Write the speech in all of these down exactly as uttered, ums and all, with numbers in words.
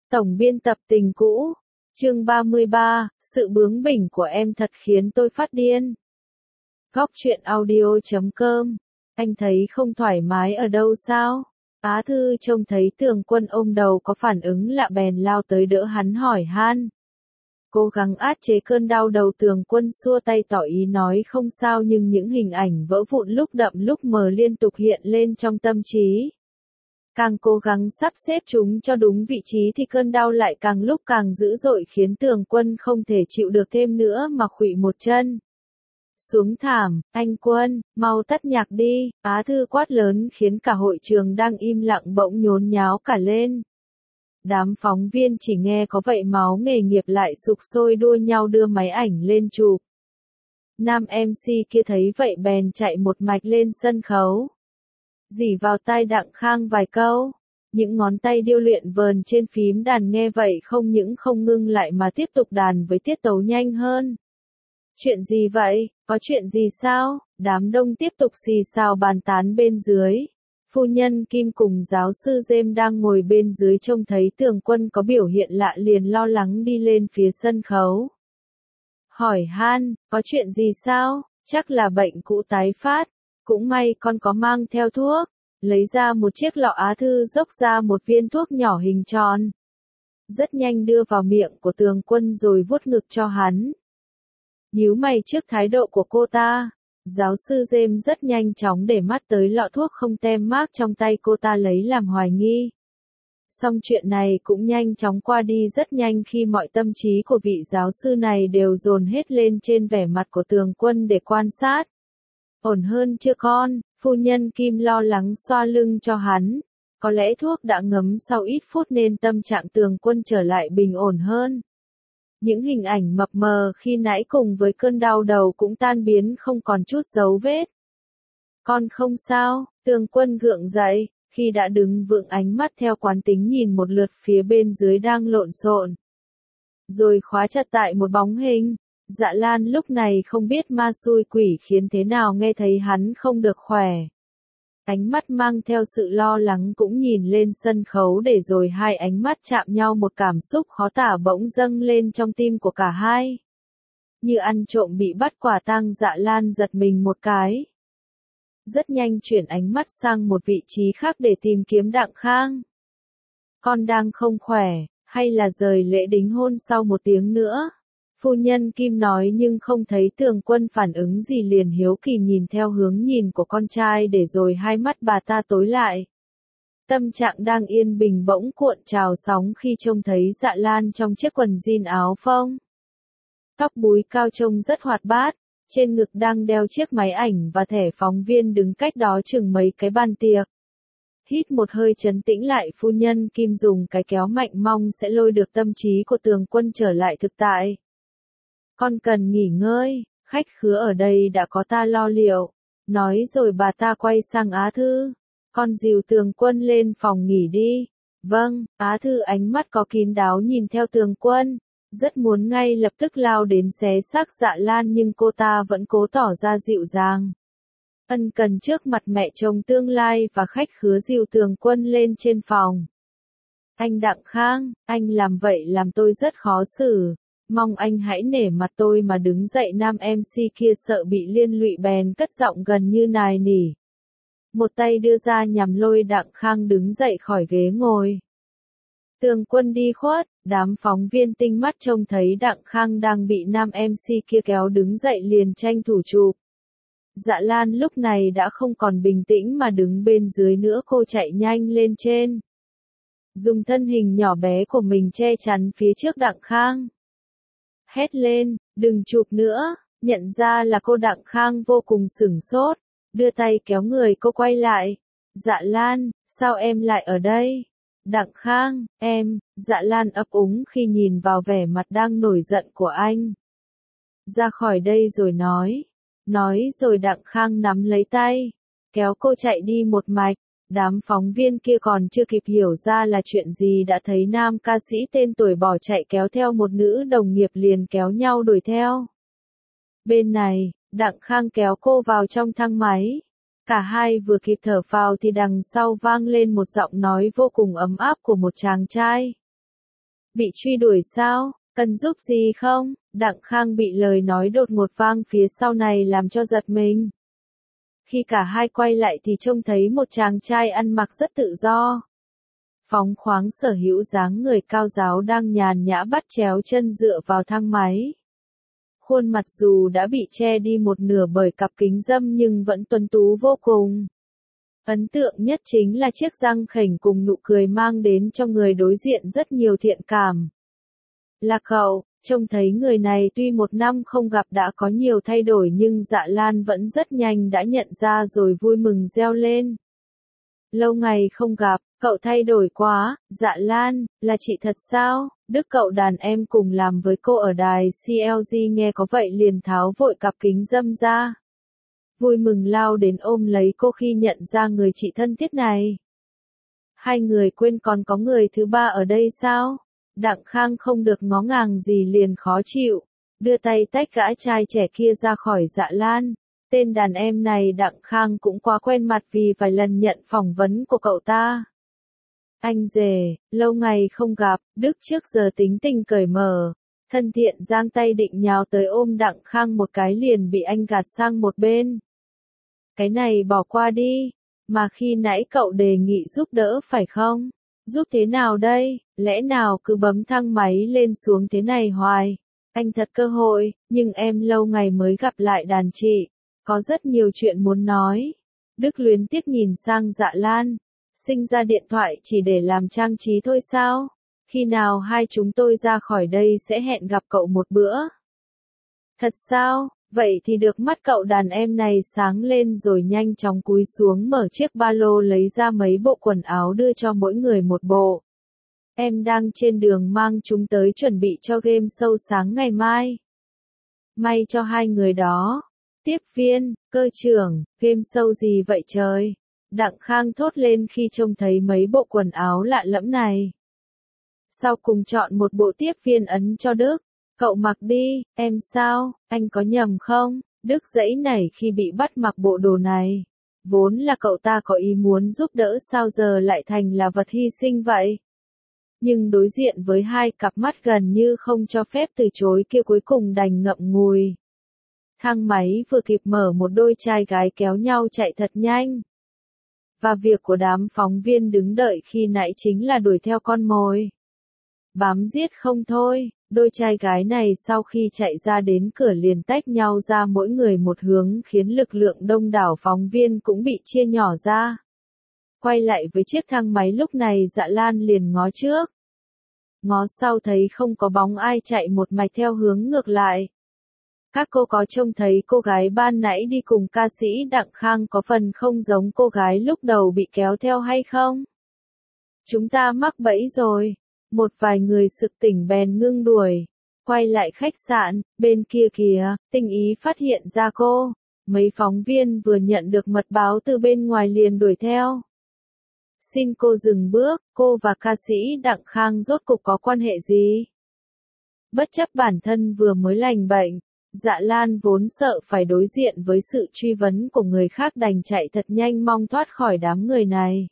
Tổng biên tập Tình Cũ, chương ba mươi ba, sự bướng bỉnh của em thật khiến tôi phát điên. Góc truyện audio chấm com, anh thấy không thoải mái ở đâu sao? Á Thư trông thấy Tường Quân ôm đầu có phản ứng lạ bèn lao tới đỡ hắn hỏi han. Cố gắng át chế cơn đau đầu, Tường Quân xua tay tỏ ý nói không sao, nhưng những hình ảnh vỡ vụn lúc đậm lúc mờ liên tục hiện lên trong tâm trí. Càng cố gắng sắp xếp chúng cho đúng vị trí thì cơn đau lại càng lúc càng dữ dội, khiến Tường Quân không thể chịu được thêm nữa mà khuỵu một chân xuống thảm. Anh Quân, mau tắt nhạc đi, Á Thư quát lớn khiến cả hội trường đang im lặng bỗng nhốn nháo cả lên. Đám phóng viên chỉ nghe có vậy máu nghề nghiệp lại sục sôi đua nhau đưa máy ảnh lên chụp. Nam em xê kia thấy vậy bèn chạy một mạch lên sân khấu, rỉ vào tai Đặng Khang vài câu. Những ngón tay điêu luyện vờn trên phím đàn nghe vậy không những không ngưng lại mà tiếp tục đàn với tiết tấu nhanh hơn. Chuyện gì vậy? Có chuyện gì sao? Đám đông tiếp tục xì xào bàn tán bên dưới. Phu nhân Kim cùng giáo sư James đang ngồi bên dưới trông thấy Tường Quân có biểu hiện lạ liền lo lắng đi lên phía sân khấu. Hỏi han, có chuyện gì sao? Chắc là bệnh cũ tái phát. Cũng may con có mang theo thuốc. Lấy ra một chiếc lọ, Á Thư dốc ra một viên thuốc nhỏ hình tròn. Rất nhanh đưa vào miệng của Tường Quân rồi vuốt ngực cho hắn. Nhíu mày trước thái độ của cô ta, giáo sư James rất nhanh chóng để mắt tới lọ thuốc không tem mác trong tay cô ta lấy làm hoài nghi. Song chuyện này cũng nhanh chóng qua đi rất nhanh khi mọi tâm trí của vị giáo sư này đều dồn hết lên trên vẻ mặt của Tường Quân để quan sát. Ổn hơn chưa con? Phu nhân Kim lo lắng xoa lưng cho hắn. Có lẽ thuốc đã ngấm sau ít phút nên tâm trạng Tường Quân trở lại bình ổn hơn. Những hình ảnh mập mờ khi nãy cùng với cơn đau đầu cũng tan biến không còn chút dấu vết. Con không sao? Tường Quân gượng dậy, khi đã đứng vững ánh mắt theo quán tính nhìn một lượt phía bên dưới đang lộn xộn, rồi khóa chặt tại một bóng hình. Dạ Lan lúc này không biết ma xui quỷ khiến thế nào nghe thấy hắn không được khỏe. Ánh mắt mang theo sự lo lắng cũng nhìn lên sân khấu, để rồi hai ánh mắt chạm nhau, một cảm xúc khó tả bỗng dâng lên trong tim của cả hai. Như ăn trộm bị bắt quả tang, Dạ Lan giật mình một cái. Rất nhanh chuyển ánh mắt sang một vị trí khác để tìm kiếm Đặng Khang. Con đang không khỏe, hay là rời lễ đính hôn sau một tiếng nữa? Phu nhân Kim nói nhưng không thấy Tường Quân phản ứng gì liền hiếu kỳ nhìn theo hướng nhìn của con trai, để rồi hai mắt bà ta tối lại. Tâm trạng đang yên bình bỗng cuộn trào sóng khi trông thấy Dạ Lan trong chiếc quần jean áo phông. Tóc búi cao trông rất hoạt bát, trên ngực đang đeo chiếc máy ảnh và thẻ phóng viên đứng cách đó chừng mấy cái bàn tiệc. Hít một hơi trấn tĩnh lại, phu nhân Kim dùng cái kéo mạnh mong sẽ lôi được tâm trí của Tường Quân trở lại thực tại. Con cần nghỉ ngơi, khách khứa ở đây đã có ta lo liệu. Nói rồi bà ta quay sang Á Thư. Con dìu Tường Quân lên phòng nghỉ đi. Vâng, Á Thư ánh mắt có kín đáo nhìn theo Tường Quân. Rất muốn ngay lập tức lao đến xé xác Dạ Lan, nhưng cô ta vẫn cố tỏ ra dịu dàng. Ân cần trước mặt mẹ chồng tương lai và khách khứa dìu Tường Quân lên trên phòng. Anh Đặng Khang, anh làm vậy làm tôi rất khó xử. Mong anh hãy nể mặt tôi mà đứng dậy. Nam em xê kia sợ bị liên lụy bèn cất giọng gần như nài nỉ. Một tay đưa ra nhằm lôi Đặng Khang đứng dậy khỏi ghế ngồi. Tường Quân đi khuất, đám phóng viên tinh mắt trông thấy Đặng Khang đang bị nam em xê kia kéo đứng dậy liền tranh thủ chụp. Dạ Lan lúc này đã không còn bình tĩnh mà đứng bên dưới nữa, cô chạy nhanh lên trên, dùng thân hình nhỏ bé của mình che chắn phía trước Đặng Khang. Hét lên, đừng chụp nữa. Nhận ra là cô, Đặng Khang vô cùng sửng sốt, đưa tay kéo người cô quay lại. Dạ Lan, sao em lại ở đây? Đặng Khang, em. Dạ Lan ấp úng khi nhìn vào vẻ mặt đang nổi giận của anh. Ra khỏi đây rồi nói. Nói rồi Đặng Khang nắm lấy tay, kéo cô chạy đi một mạch. Đám phóng viên kia còn chưa kịp hiểu ra là chuyện gì đã thấy nam ca sĩ tên tuổi bỏ chạy kéo theo một nữ đồng nghiệp liền kéo nhau đuổi theo. Bên này, Đặng Khang kéo cô vào trong thang máy. Cả hai vừa kịp thở phào thì đằng sau vang lên một giọng nói vô cùng ấm áp của một chàng trai. Bị truy đuổi sao? Cần giúp gì không? Đặng Khang bị lời nói đột ngột vang phía sau này làm cho giật mình. Khi cả hai quay lại thì trông thấy một chàng trai ăn mặc rất tự do. Phóng khoáng sở hữu dáng người cao ráo đang nhàn nhã bắt chéo chân dựa vào thang máy. Khuôn mặt dù đã bị che đi một nửa bởi cặp kính râm nhưng vẫn tuấn tú vô cùng. Ấn tượng nhất chính là chiếc răng khểnh cùng nụ cười mang đến cho người đối diện rất nhiều thiện cảm. Là cậu, trông thấy người này tuy một năm không gặp đã có nhiều thay đổi nhưng Dạ Lan vẫn rất nhanh đã nhận ra rồi vui mừng reo lên. Lâu ngày không gặp, cậu thay đổi quá, Dạ Lan, là chị thật sao? Đức cậu đàn em cùng làm với cô ở đài xê lờ giê nghe có vậy liền tháo vội cặp kính râm ra. Vui mừng lao đến ôm lấy cô khi nhận ra người chị thân thiết này. Hai người quên còn có người thứ ba ở đây sao? Đặng Khang không được ngó ngàng gì liền khó chịu, đưa tay tách gã trai trẻ kia ra khỏi Dạ Lan. Tên đàn em này Đặng Khang cũng quá quen mặt vì vài lần nhận phỏng vấn của cậu ta. Anh rể, lâu ngày không gặp, Đức trước giờ tính tình cởi mở, thân thiện giang tay định nhào tới ôm Đặng Khang một cái liền bị anh gạt sang một bên. Cái này bỏ qua đi, mà khi nãy cậu đề nghị giúp đỡ phải không? Giúp thế nào đây, lẽ nào cứ bấm thang máy lên xuống thế này hoài? Anh thật cơ hội, nhưng em lâu ngày mới gặp lại đàn chị, có rất nhiều chuyện muốn nói. Đức luyến tiếc nhìn sang Dạ Lan, sinh ra điện thoại chỉ để làm trang trí thôi sao? Khi nào hai chúng tôi ra khỏi đây sẽ hẹn gặp cậu một bữa. Thật sao? Vậy thì được, mắt cậu đàn em này sáng lên rồi nhanh chóng cúi xuống mở chiếc ba lô lấy ra mấy bộ quần áo đưa cho mỗi người một bộ. Em đang trên đường mang chúng tới chuẩn bị cho game show sáng ngày mai. May cho hai người đó. Tiếp viên, cơ trưởng, game show gì vậy trời? Đặng Khang thốt lên khi trông thấy mấy bộ quần áo lạ lẫm này. Sau cùng chọn một bộ tiếp viên ấn cho Đức. Cậu mặc đi, em sao, anh có nhầm không? Đức giãy nảy khi bị bắt mặc bộ đồ này. Vốn là cậu ta có ý muốn giúp đỡ sao giờ lại thành là vật hy sinh vậy? Nhưng đối diện với hai cặp mắt gần như không cho phép từ chối kia cuối cùng đành ngậm ngùi. Thang máy vừa kịp mở một đôi trai gái kéo nhau chạy thật nhanh. Và việc của đám phóng viên đứng đợi khi nãy chính là đuổi theo con mồi. Bám giết không thôi, đôi trai gái này sau khi chạy ra đến cửa liền tách nhau ra mỗi người một hướng khiến lực lượng đông đảo phóng viên cũng bị chia nhỏ ra. Quay lại với chiếc thang máy lúc này Dạ Lan liền ngó trước. Ngó sau thấy không có bóng ai chạy một mạch theo hướng ngược lại. Các cô có trông thấy cô gái ban nãy đi cùng ca sĩ Đặng Khang có phần không giống cô gái lúc đầu bị kéo theo hay không? Chúng ta mắc bẫy rồi. Một vài người sực tỉnh bèn ngưng đuổi. Quay lại khách sạn, bên kia kìa, Tinh Ý phát hiện ra cô. Mấy phóng viên vừa nhận được mật báo từ bên ngoài liền đuổi theo. Xin cô dừng bước, cô và ca sĩ Đặng Khang rốt cục có quan hệ gì? Bất chấp bản thân vừa mới lành bệnh, Dạ Lan vốn sợ phải đối diện với sự truy vấn của người khác đành chạy thật nhanh mong thoát khỏi đám người này.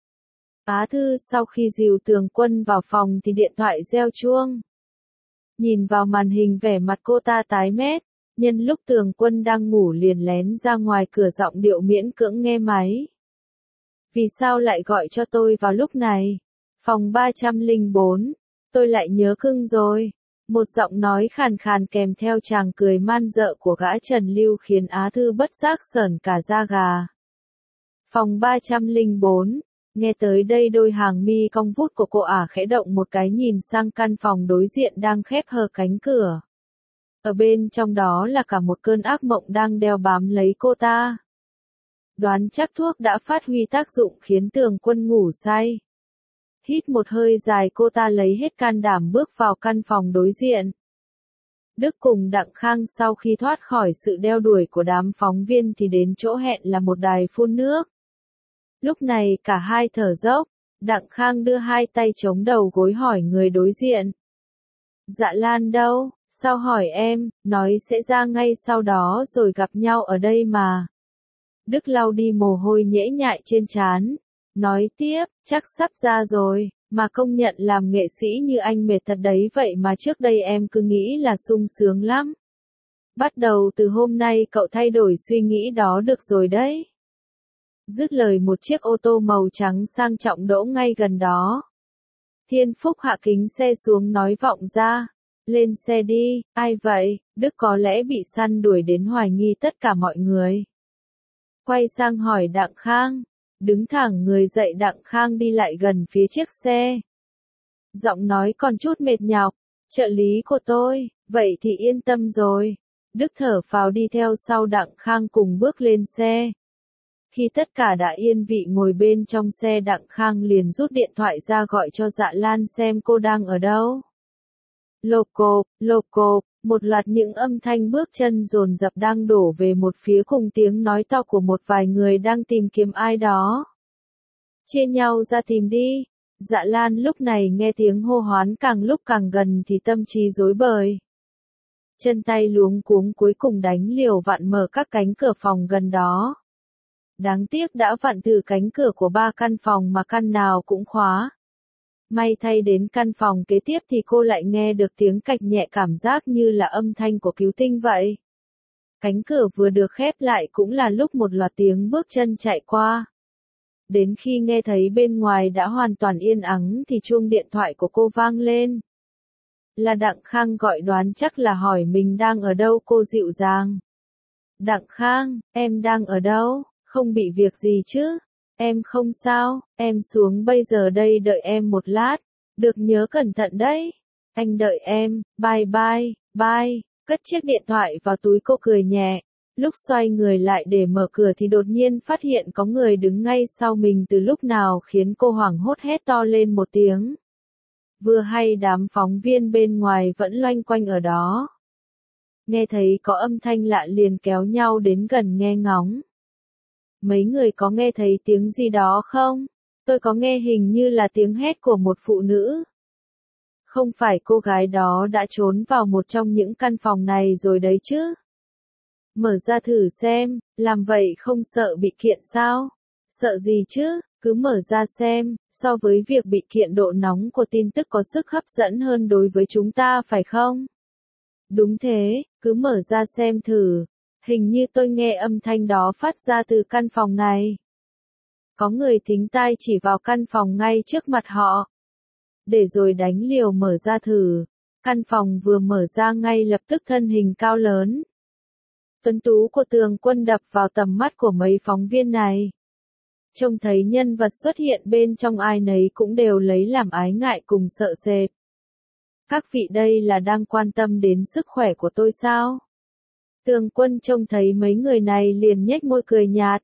Á Thư sau khi dìu Tường Quân vào phòng thì điện thoại reo chuông. Nhìn vào màn hình vẻ mặt cô ta tái mét, nhân lúc Tường Quân đang ngủ liền lén ra ngoài cửa giọng điệu miễn cưỡng nghe máy. Vì sao lại gọi cho tôi vào lúc này? Phòng ba trăm lẻ bốn, tôi lại nhớ cưng rồi. Một giọng nói khàn khàn kèm theo tràng cười man dợ của gã Trần Lưu khiến Á Thư bất giác sởn cả da gà. Phòng ba trăm lẻ bốn, nghe tới đây đôi hàng mi cong vút của cô ả khẽ động một cái nhìn sang căn phòng đối diện đang khép hờ cánh cửa. Ở bên trong đó là cả một cơn ác mộng đang đeo bám lấy cô ta. Đoán chắc thuốc đã phát huy tác dụng khiến Tường Quân ngủ say. Hít một hơi dài cô ta lấy hết can đảm bước vào căn phòng đối diện. Đức cùng Đặng Khang sau khi thoát khỏi sự đeo đuổi của đám phóng viên thì đến chỗ hẹn là một đài phun nước. Lúc này cả hai thở dốc, Đặng Khang đưa hai tay chống đầu gối hỏi người đối diện. Dạ Lan đâu, sao hỏi em, nói sẽ ra ngay sau đó rồi gặp nhau ở đây mà. Đức lau đi mồ hôi nhễ nhại trên trán, nói tiếp, chắc sắp ra rồi, Mà công nhận làm nghệ sĩ như anh mệt thật đấy, vậy mà trước đây em cứ nghĩ là sung sướng lắm. Bắt đầu từ hôm nay cậu thay đổi suy nghĩ đó được rồi đấy. Dứt lời một chiếc ô tô màu trắng sang trọng đỗ ngay gần đó. Thiên Phúc hạ kính xe xuống nói vọng ra. Lên xe đi, ai vậy? Đức có lẽ bị săn đuổi đến hoài nghi tất cả mọi người. Quay sang hỏi Đặng Khang. Đứng thẳng người dậy, Đặng Khang đi lại gần phía chiếc xe. Giọng nói còn chút mệt nhọc. Trợ lý của tôi, vậy thì yên tâm rồi. Đức thở phào đi theo sau Đặng Khang cùng bước lên xe. Khi tất cả đã yên vị ngồi bên trong xe, Đặng Khang liền rút điện thoại ra gọi cho Dạ Lan xem cô đang ở đâu. Lộp cộp, lộp cộp, một loạt những âm thanh bước chân dồn dập đang đổ về một phía cùng tiếng nói to của một vài người đang tìm kiếm ai đó. Chia nhau ra tìm đi. Dạ Lan lúc này nghe tiếng hô hoán càng lúc càng gần thì tâm trí rối bời. Chân tay luống cuống cuối cùng đánh liều vặn mở các cánh cửa phòng gần đó. Đáng tiếc đã vặn thử cánh cửa của ba căn phòng mà căn nào cũng khóa. May thay đến căn phòng kế tiếp thì cô lại nghe được tiếng cạch nhẹ, cảm giác như là âm thanh của cứu tinh vậy. Cánh cửa vừa được khép lại cũng là lúc một loạt tiếng bước chân chạy qua. Đến khi nghe thấy bên ngoài đã hoàn toàn yên ắng thì chuông điện thoại của cô vang lên. Là Đặng Khang gọi, đoán chắc là hỏi mình đang ở đâu. Cô dịu dàng. Đặng Khang, em đang ở đâu? Không bị việc gì chứ? Em không sao, em xuống bây giờ đây, đợi em một lát. Được, nhớ cẩn thận đấy. Anh đợi em, bye bye, bye. Cất chiếc điện thoại vào túi, cô cười nhẹ. Lúc xoay người lại để mở cửa thì đột nhiên phát hiện có người đứng ngay sau mình từ lúc nào, khiến cô hoảng hốt hét to lên một tiếng. Vừa hay đám phóng viên bên ngoài vẫn loanh quanh ở đó. Nghe thấy có âm thanh lạ liền kéo nhau đến gần nghe ngóng. Mấy người có nghe thấy tiếng gì đó không? Tôi có nghe hình như là tiếng hét của một phụ nữ. Không phải cô gái đó đã trốn vào một trong những căn phòng này rồi đấy chứ? Mở ra thử xem, làm vậy không sợ bị kiện sao? Sợ gì chứ, cứ mở ra xem, so với việc bị kiện độ nóng của tin tức có sức hấp dẫn hơn đối với chúng ta phải không? Đúng thế, cứ mở ra xem thử. Hình như tôi nghe âm thanh đó phát ra từ căn phòng này. Có người thính tai chỉ vào căn phòng ngay trước mặt họ. Để rồi đánh liều mở ra thử. Căn phòng vừa mở ra ngay lập tức thân hình cao lớn, tuấn tú của Tường Quân đập vào tầm mắt của mấy phóng viên này. Trông thấy nhân vật xuất hiện bên trong ai nấy cũng đều lấy làm ái ngại cùng sợ sệt. Các vị đây là đang quan tâm đến sức khỏe của tôi sao? Tường Quân trông thấy mấy người này liền nhếch môi cười nhạt.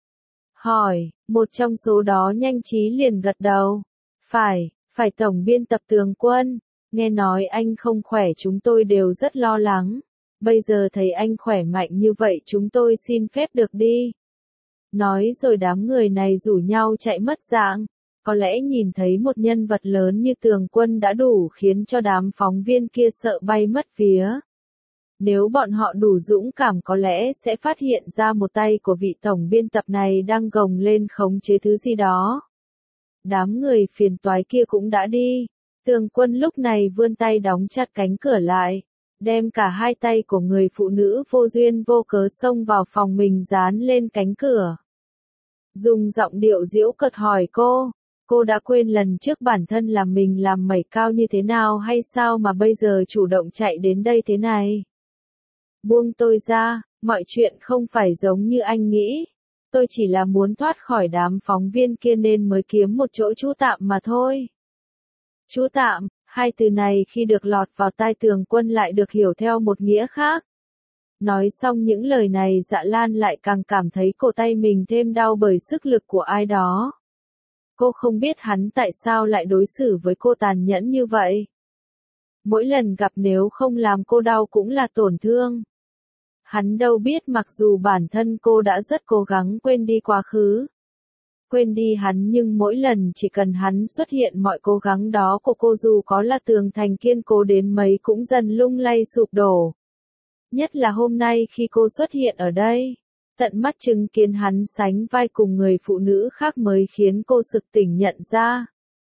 Hỏi, một trong số đó nhanh trí liền gật đầu. Phải, phải tổng biên tập Tường Quân. Nghe nói anh không khỏe chúng tôi đều rất lo lắng. Bây giờ thấy anh khỏe mạnh như vậy chúng tôi xin phép được đi. Nói rồi đám người này rủ nhau chạy mất dạng. Có lẽ nhìn thấy một nhân vật lớn như Tường Quân đã đủ khiến cho đám phóng viên kia sợ bay mất vía. Nếu bọn họ đủ dũng cảm có lẽ sẽ phát hiện ra một tay của vị tổng biên tập này đang gồng lên khống chế thứ gì đó. Đám người phiền toái kia cũng đã đi. Tường Quân lúc này vươn tay đóng chặt cánh cửa lại, đem cả hai tay của người phụ nữ vô duyên vô cớ xông vào phòng mình dán lên cánh cửa. Dùng giọng điệu giễu cợt hỏi cô, cô đã quên lần trước bản thân là mình làm mẩy cao như thế nào hay sao mà bây giờ chủ động chạy đến đây thế này? Buông tôi ra, mọi chuyện không phải giống như anh nghĩ. Tôi chỉ là muốn thoát khỏi đám phóng viên kia nên mới kiếm một chỗ trú tạm mà thôi. Trú tạm, hai từ này khi được lọt vào tai Tường Quân lại được hiểu theo một nghĩa khác. Nói xong những lời này Dạ Lan lại càng cảm thấy cổ tay mình thêm đau bởi sức lực của ai đó. Cô không biết hắn tại sao lại đối xử với cô tàn nhẫn như vậy. Mỗi lần gặp nếu không làm cô đau cũng là tổn thương. Hắn đâu biết mặc dù bản thân cô đã rất cố gắng quên đi quá khứ. Quên đi hắn nhưng mỗi lần chỉ cần hắn xuất hiện mọi cố gắng đó của cô dù có là tường thành kiên cố đến mấy cũng dần lung lay sụp đổ. Nhất là hôm nay khi cô xuất hiện ở đây, tận mắt chứng kiến hắn sánh vai cùng người phụ nữ khác mới khiến cô sực tỉnh nhận ra.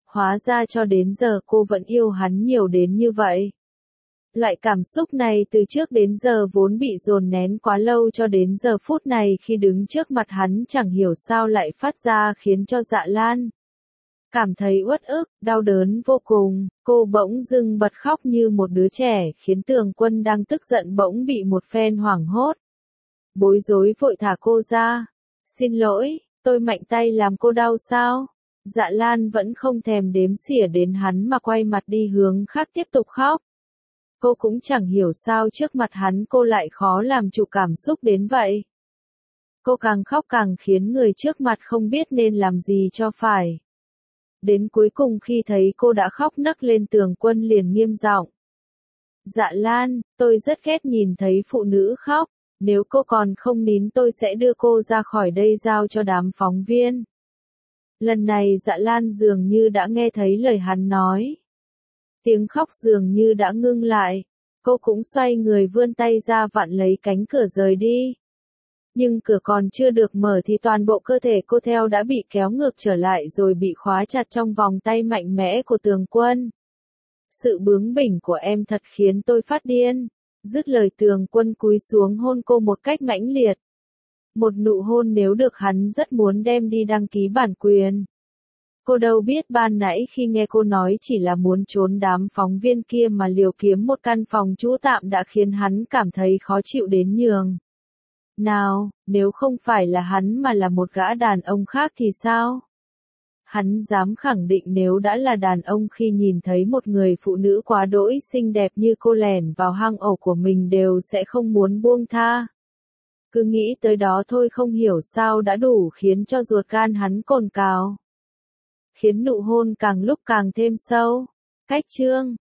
Hóa ra cho đến giờ cô vẫn yêu hắn nhiều đến như vậy. Loại cảm xúc này từ trước đến giờ vốn bị dồn nén quá lâu cho đến giờ phút này khi đứng trước mặt hắn chẳng hiểu sao lại phát ra khiến cho Dạ Lan cảm thấy uất ức, đau đớn vô cùng. Cô bỗng dưng bật khóc như một đứa trẻ khiến Tường Quân đang tức giận bỗng bị một phen hoảng hốt. Bối rối vội thả cô ra. Xin lỗi, tôi mạnh tay làm cô đau sao? Dạ Lan vẫn không thèm đếm xỉa đến hắn mà quay mặt đi hướng khác tiếp tục khóc. Cô cũng chẳng hiểu sao trước mặt hắn cô lại khó làm chủ cảm xúc đến vậy. Cô càng khóc càng khiến người trước mặt không biết nên làm gì cho phải. Đến cuối cùng khi thấy cô đã khóc nấc lên, Tường Quân liền nghiêm giọng. Dạ Lan, tôi rất ghét nhìn thấy phụ nữ khóc. Nếu cô còn không nín tôi sẽ đưa cô ra khỏi đây giao cho đám phóng viên. Lần này Dạ Lan dường như đã nghe thấy lời hắn nói. Tiếng khóc dường như đã ngưng lại. Cô cũng xoay người vươn tay ra vặn lấy cánh cửa rời đi. Nhưng cửa còn chưa được mở thì toàn bộ cơ thể cô theo đã bị kéo ngược trở lại rồi bị khóa chặt trong vòng tay mạnh mẽ của Tường Quân. Sự bướng bỉnh của em thật khiến tôi phát điên. Dứt lời Tường Quân cúi xuống hôn cô một cách mãnh liệt. Một nụ hôn nếu được hắn rất muốn đem đi đăng ký bản quyền. Cô đâu biết ban nãy khi nghe cô nói chỉ là muốn trốn đám phóng viên kia mà liều kiếm một căn phòng trú tạm đã khiến hắn cảm thấy khó chịu đến nhường. Nào, nếu không phải là hắn mà là một gã đàn ông khác thì sao? Hắn dám khẳng định nếu đã là đàn ông khi nhìn thấy một người phụ nữ quá đỗi xinh đẹp như cô lẻn vào hang ổ của mình đều sẽ không muốn buông tha. Cứ nghĩ tới đó thôi không hiểu sao đã đủ khiến cho ruột gan hắn cồn cào. Khiến nụ hôn càng lúc càng thêm sâu. Cách chương